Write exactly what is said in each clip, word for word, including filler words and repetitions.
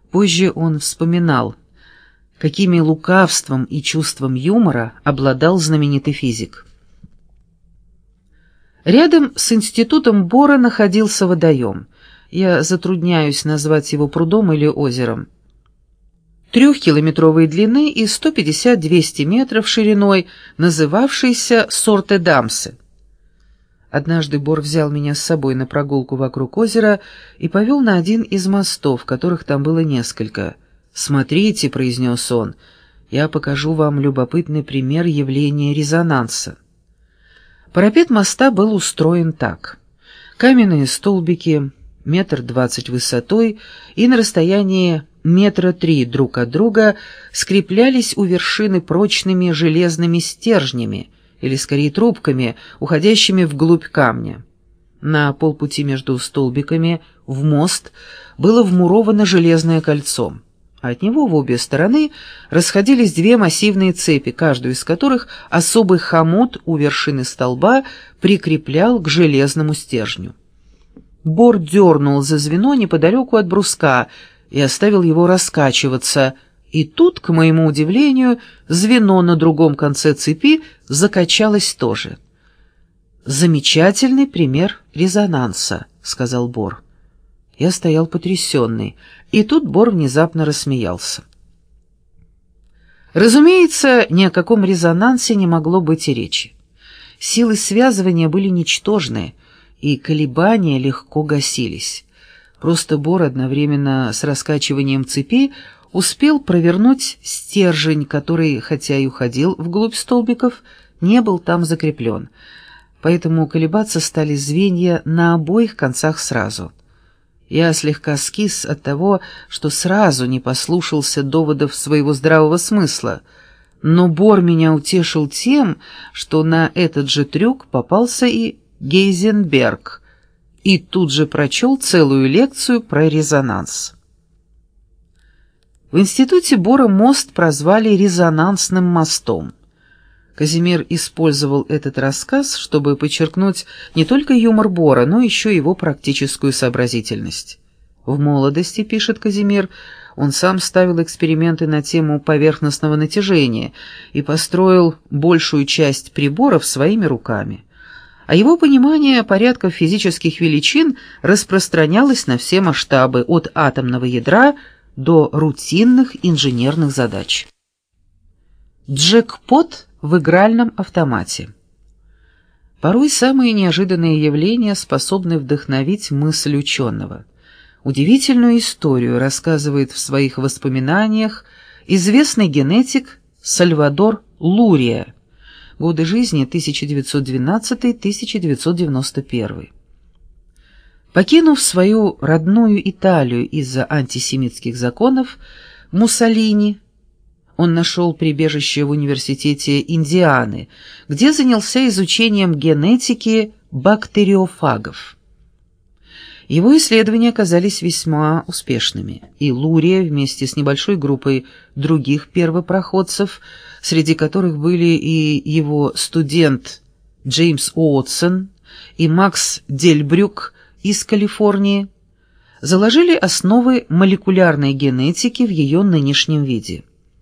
Позже он вспоминал, какими лукавством и чувством юмора обладал знаменитый физик. Рядом с институтом Бора находился водоем. Я затрудняюсь назвать его прудом или озером. Трехкилометровой длины и сто пятьдесят — двести метров шириной, называвшийся Сорте-Дамсе. Однажды Бор взял меня с собой на прогулку вокруг озера и повел на один из мостов, которых там было несколько. «Смотрите», — произнес он, — «я покажу вам любопытный пример явления резонанса». Парапет моста был устроен так. Каменные столбики, метр двадцать высотой, и на расстоянии метра три друг от друга скреплялись у вершины прочными железными стержнями, или скорее трубками, уходящими вглубь камня. На полпути между столбиками в мост было вмуровано железное кольцо. От него в обе стороны расходились две массивные цепи, каждую из которых особый хомут у вершины столба прикреплял к железному стержню. Бор дернул за звено неподалеку от бруска и оставил его раскачиваться, и тут, к моему удивлению, звено на другом конце цепи закачалось тоже. «Замечательный пример резонанса», — сказал Бор. Я стоял потрясенный, и тут Бор внезапно рассмеялся. Разумеется, ни о каком резонансе не могло быть и речи. Силы связывания были ничтожны, и колебания легко гасились. Просто Бор одновременно с раскачиванием цепи успел провернуть стержень, который, хотя и уходил вглубь столбиков, не был там закреплен. Поэтому колебаться стали звенья на обоих концах сразу. Я слегка скис от того, что сразу не послушался доводов своего здравого смысла, но Бор меня утешил тем, что на этот же трюк попался и Гейзенберг, и тут же прочел целую лекцию про резонанс. В институте Бора мост прозвали резонансным мостом. Казимир использовал этот рассказ, чтобы подчеркнуть не только юмор Бора, но еще его практическую сообразительность. В молодости, пишет Казимир, он сам ставил эксперименты на тему поверхностного натяжения и построил большую часть приборов своими руками. А его понимание порядков физических величин распространялось на все масштабы, от атомного ядра до рутинных инженерных задач. Джекпот в игральном автомате. Порой самые неожиданные явления способны вдохновить мысль ученого. Удивительную историю рассказывает в своих воспоминаниях известный генетик Сальвадор Лурия, годы жизни тысяча девятьсот двенадцатый — тысяча девятьсот девяносто первый. Покинув свою родную Италию из-за антисемитских законов, Муссолини, он нашел прибежище в университете Индианы, где занялся изучением генетики бактериофагов. Его исследования оказались весьма успешными, и Лурия вместе с небольшой группой других первопроходцев, среди которых были и его студент Джеймс Уотсон и Макс Дельбрюк из Калифорнии, заложили основы молекулярной генетики в ее нынешнем виде.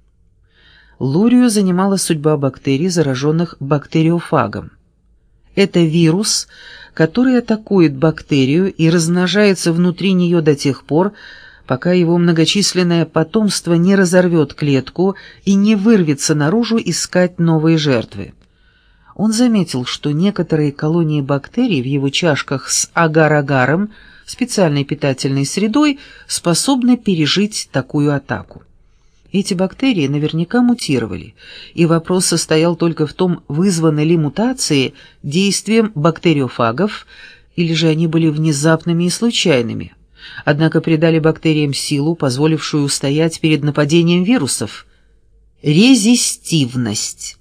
Лурию занимала судьба бактерий, зараженных бактериофагом. Это вирус, который атакует бактерию и размножается внутри нее до тех пор, пока его многочисленное потомство не разорвет клетку и не вырвется наружу искать новые жертвы. Он заметил, что некоторые колонии бактерий в его чашках с агар-агаром, специальной питательной средой, способны пережить такую атаку. Эти бактерии наверняка мутировали, и вопрос состоял только в том, вызваны ли мутации действием бактериофагов, или же они были внезапными и случайными, однако придали бактериям силу, позволившую устоять перед нападением вирусов. Резистивность.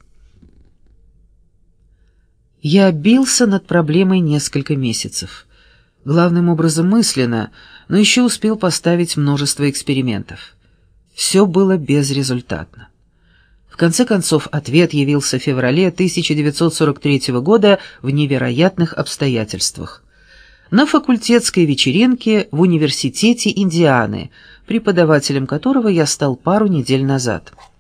Я бился над проблемой несколько месяцев, главным образом мысленно, но еще успел поставить множество экспериментов. Все было безрезультатно. В конце концов, ответ явился в феврале тысяча девятьсот сорок третьего года в невероятных обстоятельствах. На факультетской вечеринке в университете Индианы преподавателем которого я стал пару недель назад.